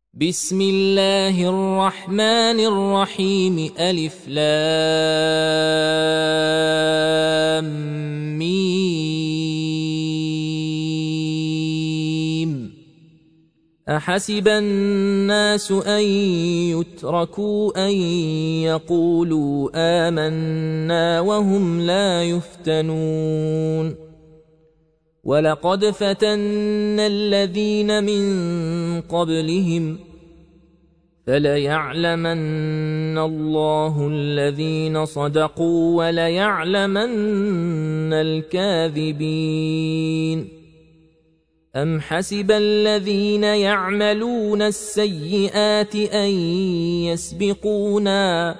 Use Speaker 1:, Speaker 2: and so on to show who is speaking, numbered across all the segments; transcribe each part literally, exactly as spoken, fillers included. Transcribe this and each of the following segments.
Speaker 1: بسم الله الرحمن الرحيم ألف لام ميم أحسب الناس أن يتركوا أن يقولوا آمنا وهم لا يفتنون ولقد فتنا الذين من قبلهم فليعلمن الله الذين صدقوا وليعلمن الكاذبين أم حسب الذين يعملون السيئات أن يسبقونا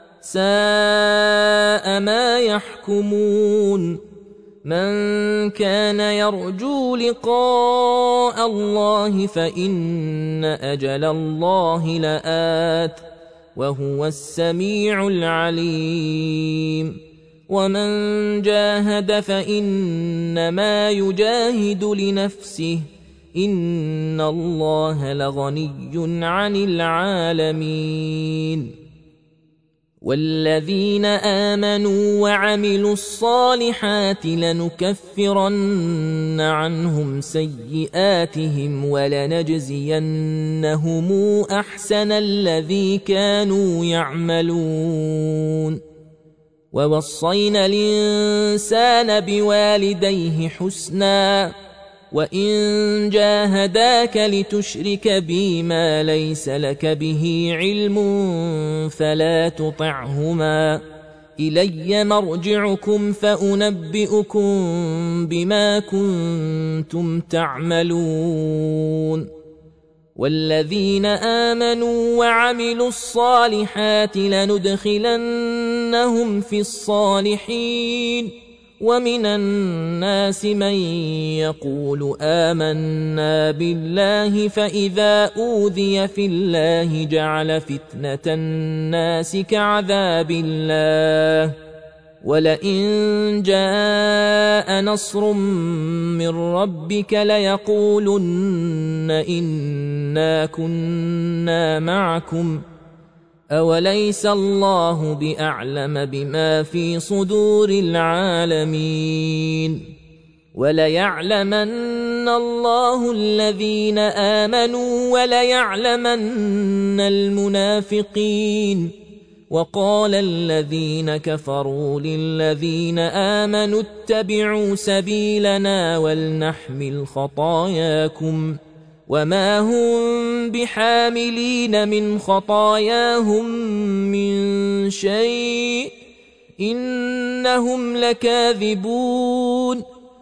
Speaker 1: ساء ما يحكمون من كان يرجو لقاء الله فإن أجل الله لآت وهو السميع العليم ومن جاهد فإنما يجاهد لنفسه إن الله لغني عن العالمين والذين آمنوا وعملوا الصالحات لنكفرن عنهم سيئاتهم ولنجزينهم أحسن الذي كانوا يعملون ووصينا الإنسان بوالديه حسنا وإن جاهداك لتشرك بي ما ليس لك به علم فلا تطعهما إلي مرجعكم فأنبئكم بما كنتم تعملون والذين آمنوا وعملوا الصالحات لندخلنهم في الصالحين ومن الناس من يقول آمنا بالله فإذا أوذي في الله جعل فتنة الناس كعذاب الله ولئن جاء نصر من ربك ليقولن إنا كنا معكم أوليس الله بأعلم بما في صدور العالمين وليعلمن الله الذين آمنوا وليعلمن المنافقين وقال الذين كفروا للذين آمنوا اتبعوا سبيلنا ولنحمل خطاياكم وما هم بحاملين من خطاياهم من شيء إنهم لكاذبون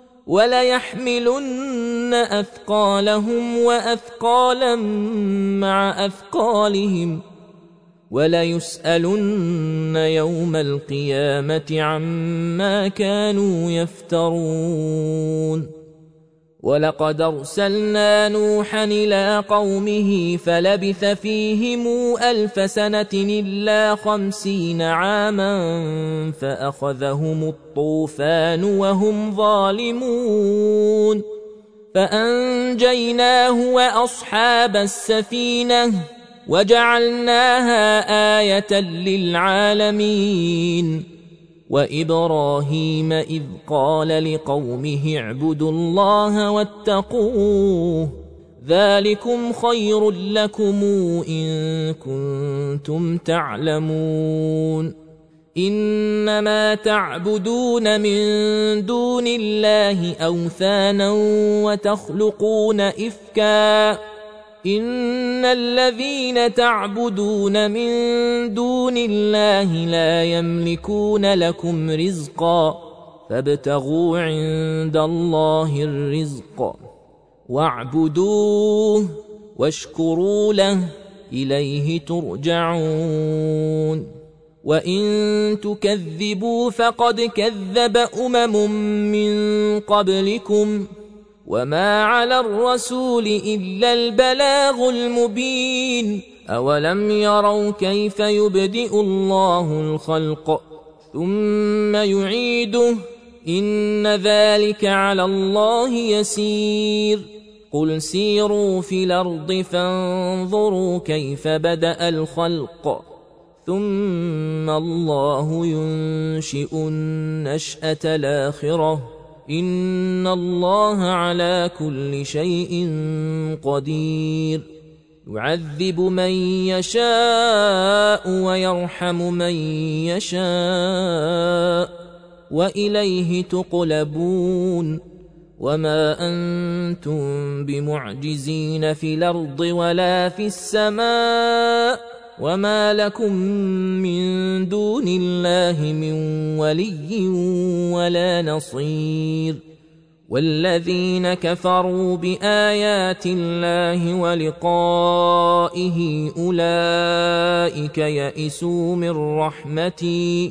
Speaker 1: وليحملن أثقالهم وأثقالا مع أثقالهم وليسألن يوم القيامة عما كانوا يفترون ولقد أرسلنا نوحا إلى قومه فلبث فيهم ألف سنة إلا خمسين عاما فأخذهم الطوفان وهم ظالمون فأنجيناه وأصحاب السفينة وجعلناها آية للعالمين وإبراهيم إذ قال لقومه اعبدوا الله واتقوه ذلكم خير لكم إن كنتم تعلمون إنما تعبدون من دون الله أوثانا وتخلقون إفكا إن الذين تعبدون من دون الله لا يملكون لكم رزقا فابتغوا عند الله الرزق واعبدوه واشكروا له إليه ترجعون وإن تكذبوا فقد كذب أمم من قبلكم وما على الرسول إلا البلاغ المبين أولم يروا كيف يبدئ الله الخلق ثم يعيده إن ذلك على الله يسير قل سيروا في الأرض فانظروا كيف بدأ الخلق ثم الله ينشئ النشأة الآخرة إن الله على كل شيء قدير يعذب من يشاء ويرحم من يشاء وإليه تقلبون وما أنتم بمعجزين في الأرض ولا في السماء وما لكم من دون الله من ولي ولا نصير والذين كفروا بآيات الله ولقائه أولئك يئسوا من رحمتي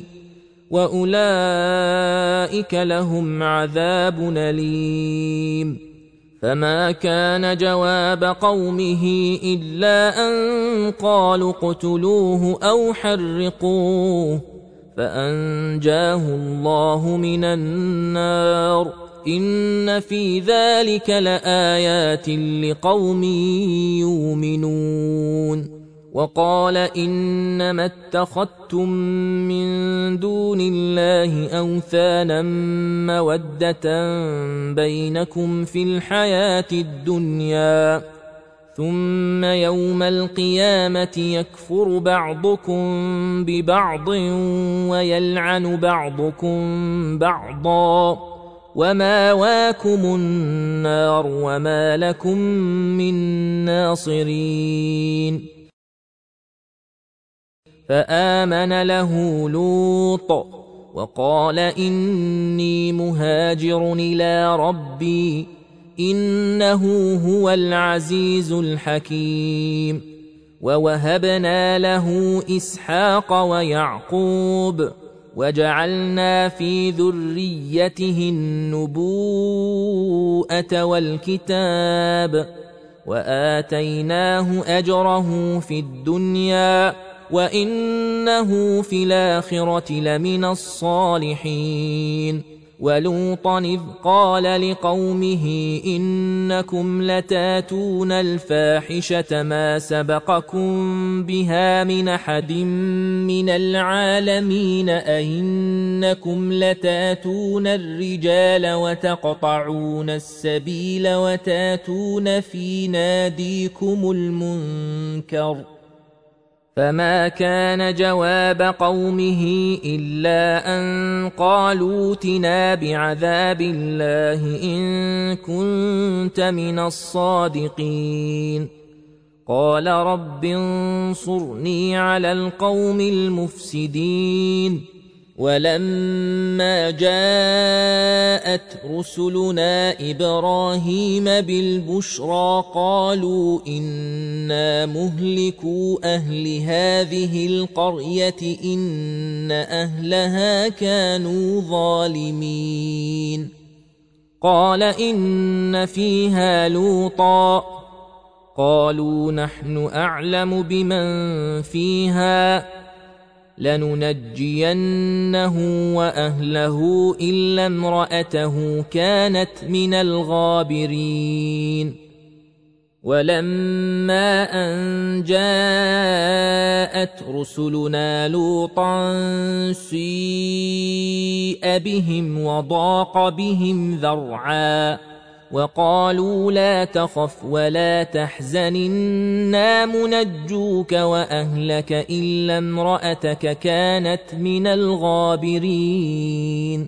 Speaker 1: وأولئك لهم عذاب أليم فما كان جواب قومه إلا أن قالوا اقتلوه أو حرقوه فأنجاه الله من النار إن في ذلك لآيات لقوم يؤمنون وقال إنما اتخذتم من دون الله أوثانا مودة بينكم في الحياة الدنيا ثم يوم القيامة يكفر بعضكم ببعض ويلعن بعضكم بعضا وماواكم النار وما لكم من ناصرين فآمن له لوط وقال إني مهاجر إلى ربي إنه هو العزيز الحكيم ووهبنا له إسحاق ويعقوب وجعلنا في ذريته النبوءة والكتاب وآتيناه أجره في الدنيا وإنه في الآخرة لمن الصالحين ولوطا إذ قال لقومه إنكم لتاتون الفاحشة ما سبقكم بها من أحد من العالمين أئنكم لتاتون الرجال وتقطعون السبيل وتاتون في ناديكم المنكر فما كان جواب قومه إلا أن قالوا ائتنا بعذاب الله إن كنت من الصادقين قال رب انصرني على القوم المفسدين ولما جاءت رسلنا إبراهيم بالبشرى قالوا إنا مهلكو أهل هذه القرية إن أهلها كانوا ظالمين قال إن فيها لوطا قالوا نحن أعلم بمن فيها لننجينه وأهله إلا امرأته كانت من الغابرين ولما أن جاءت رسلنا لوطا سيء بهم وضاق بهم ذرعا وقالوا لا تخف ولا تحزن إنا منجوك وأهلك إلا امرأتك كانت من الغابرين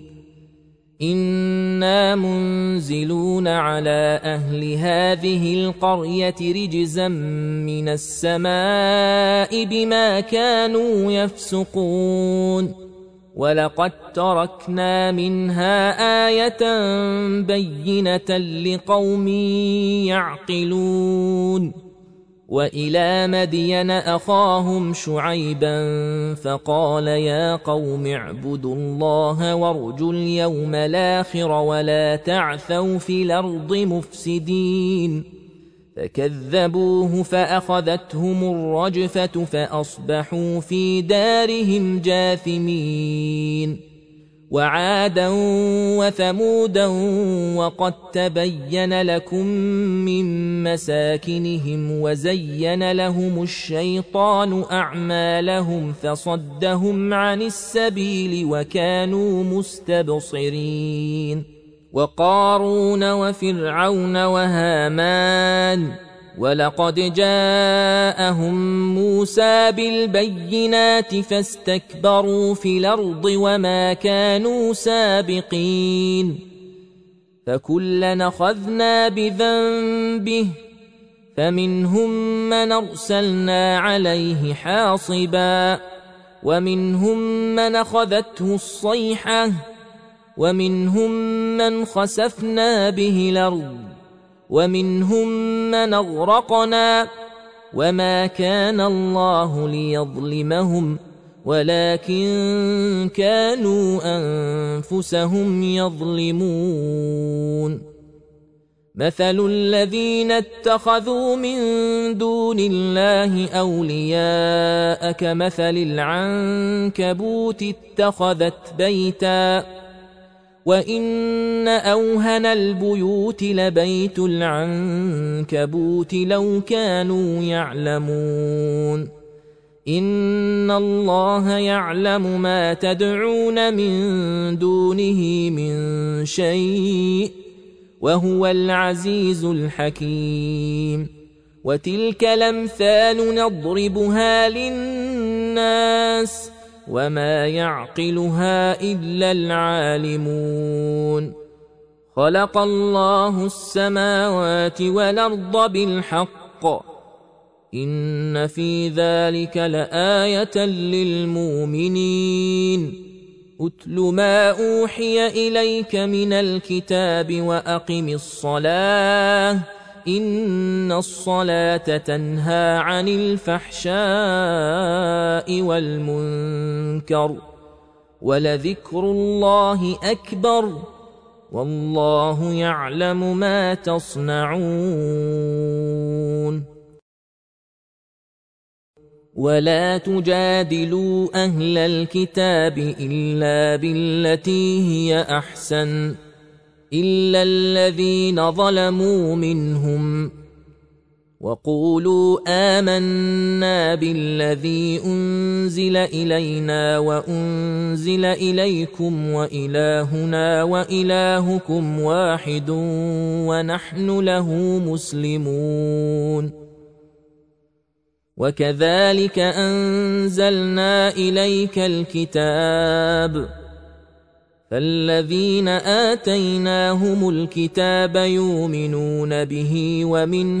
Speaker 1: إنا منزلون على أهل هذه القرية رجزا من السماء بما كانوا يفسقون ولقد تركنا منها آية بينة لقوم يعقلون وإلى مدين أخاهم شعيبا فقال يا قوم اعبدوا الله وارجوا اليوم الآخر ولا تعثوا في الأرض مفسدين فكذبوه فأخذتهم الرجفة فأصبحوا في دارهم جاثمين وعادا وثمودا وقد تبين لكم من مساكنهم وزين لهم الشيطان أعمالهم فصدهم عن السبيل وكانوا مستبصرين وقارون وفرعون وهامان ولقد جاءهم موسى بالبينات فاستكبروا في الأرض وما كانوا سابقين فكلا أخذنا بذنبه فمنهم من أرسلنا عليه حاصبا ومنهم من أخذته الصيحة ومنهم من خسفنا به الأرض ومنهم من أغرقنا وما كان الله ليظلمهم ولكن كانوا أنفسهم يظلمون مثل الذين اتخذوا من دون الله أولياء كمثل العنكبوت اتخذت بيتا وإن أوهن البيوت لبيت العنكبوت لو كانوا يعلمون إن الله يعلم ما تدعون من دونه من شيء وهو العزيز الحكيم وتلك الأمثال نضربها للناس وما يعقلها إلا العالمون خلق الله السماوات والأرض بالحق إن في ذلك لآية للمؤمنين أتل ما أوحي إليك من الكتاب وأقم الصلاة إن الصلاة تنهى عن الفحشاء والمنكر ولذكر الله أكبر والله يعلم ما تصنعون ولا تجادلوا أهل الكتاب إلا بالتي هي أحسن إلا الذين ظلموا منهم وقولوا آمنا بالذي أنزل إلينا وأنزل إليكم وإلهنا وإلهكم واحد ونحن له مسلمون وكذلك أنزلنا إليك الكتاب فالذين آتيناهم الكتاب يؤمنون به ومن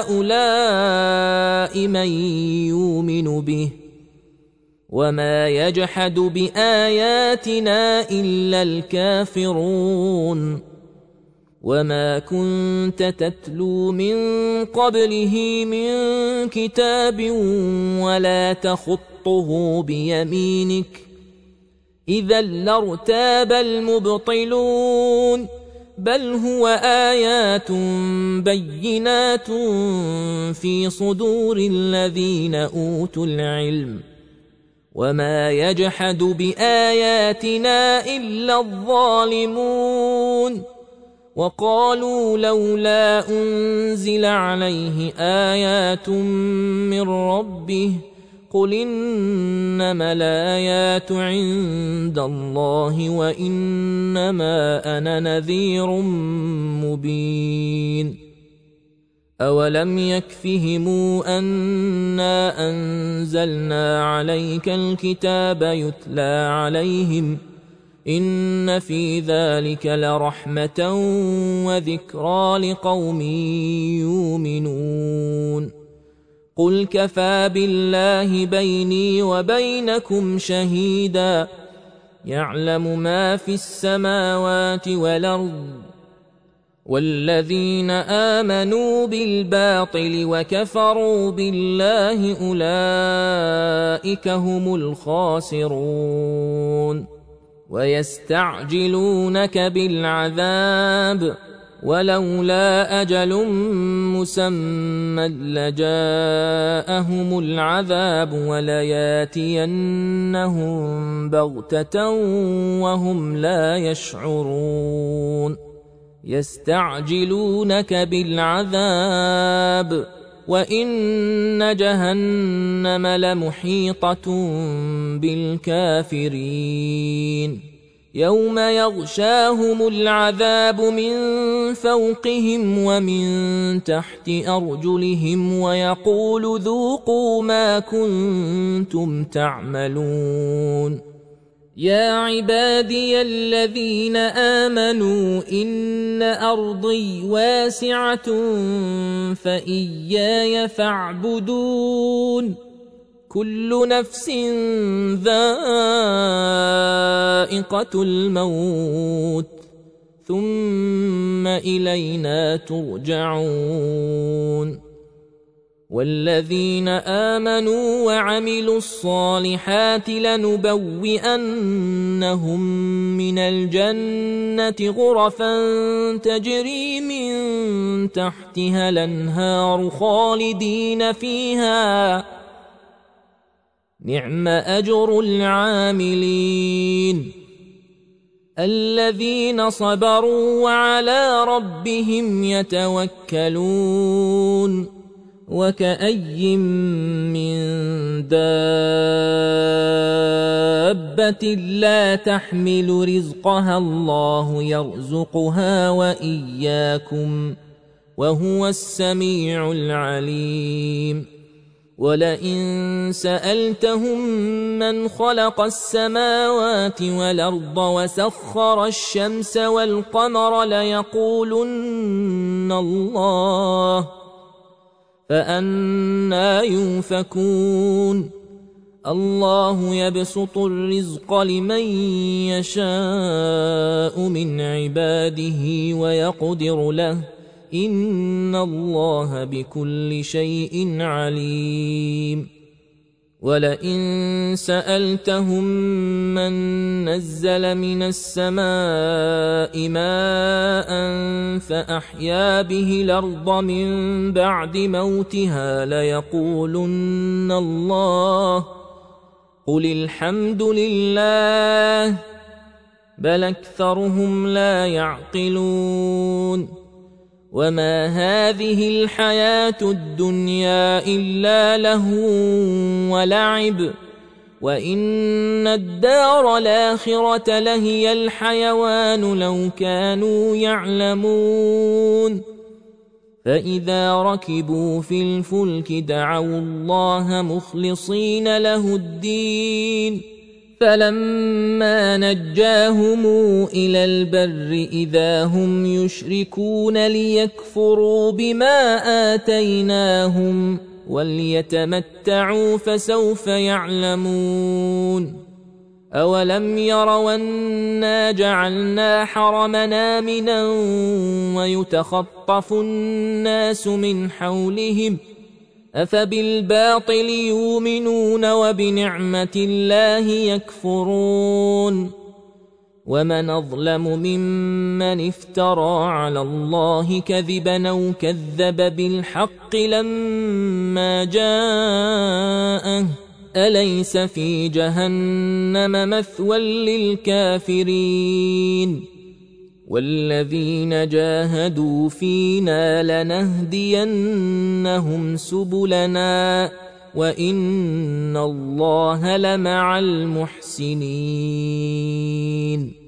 Speaker 1: هؤلاء من يؤمن به وما يجحد بآياتنا إلا الكافرون وما كنت تتلو من قبله من كتاب ولا تخطه بيمينك إذا لارتاب المبطلون بل هو آيات بينات في صدور الذين أوتوا العلم وما يجحد بآياتنا إلا الظالمون وقالوا لولا أنزل عليه آيات من ربه قل إنما الآيات عند الله وإنما أنا نذير مبين أولم يكفهم أنا أنزلنا عليك الكتاب يتلى عليهم إن في ذلك لرحمة وذكرى لقوم يؤمنون قل كفى بالله بيني وبينكم شهيدا يعلم ما في السماوات والأرض والذين آمنوا بالباطل وكفروا بالله أولئك هم الخاسرون ويستعجلونك بالعذاب ولولا أجل مسمى لجاءهم العذاب ولياتينهم بغتة وهم لا يشعرون يستعجلونك بالعذاب وإن جهنم لمحيطة بالكافرين يوم يغشاهم العذاب من فوقهم ومن تحت أرجلهم ويقول ذوقوا ما كنتم تعملون يا عبادي الذين آمنوا إن أرضي واسعة فإياي فاعبدون كل نفس ذائقة الموت ثم إلينا ترجعون والذين آمنوا وعملوا الصالحات لنبوئنهم من الجنة غرفا تجري من تحتها الأنهار خالدين فيها نعم أجر العاملين الذين صبروا وعلى ربهم يتوكلون وكأي من دابة لا تحمل رزقها الله يرزقها وإياكم وهو السميع العليم ولئن سألتهم من خلق السماوات والأرض وسخر الشمس والقمر ليقولن الله فأنى يؤفكون الله يبسط الرزق لمن يشاء من عباده ويقدر له إن الله بكل شيء عليم ولئن سألتهم من نزل من السماء ماء فأحيا به الأرض من بعد موتها ليقولن الله قل الحمد لله بل أكثرهم لا يعقلون وما هذه الحياة الدنيا إلا لهو ولعب وإن الدار الآخرة لهي الحيوان لو كانوا يعلمون فإذا ركبوا في الفلك دعوا الله مخلصين له الدين فلما نجاهم إلى البر إذا هم يشركون ليكفروا بما آتيناهم وليتمتعوا فسوف يعلمون أولم يروا أنا جعلنا حرمنا آمنا ويتخطف الناس من حولهم أفبالباطل يؤمنون وبنعمة الله يكفرون ومن أظلم ممن افترى على الله كذبا أو كذب بالحق لما جاءه أليس في جهنم مثوى للكافرين والذين جاهدوا فينا لنهدينهم سبلنا وإن الله لمع المحسنين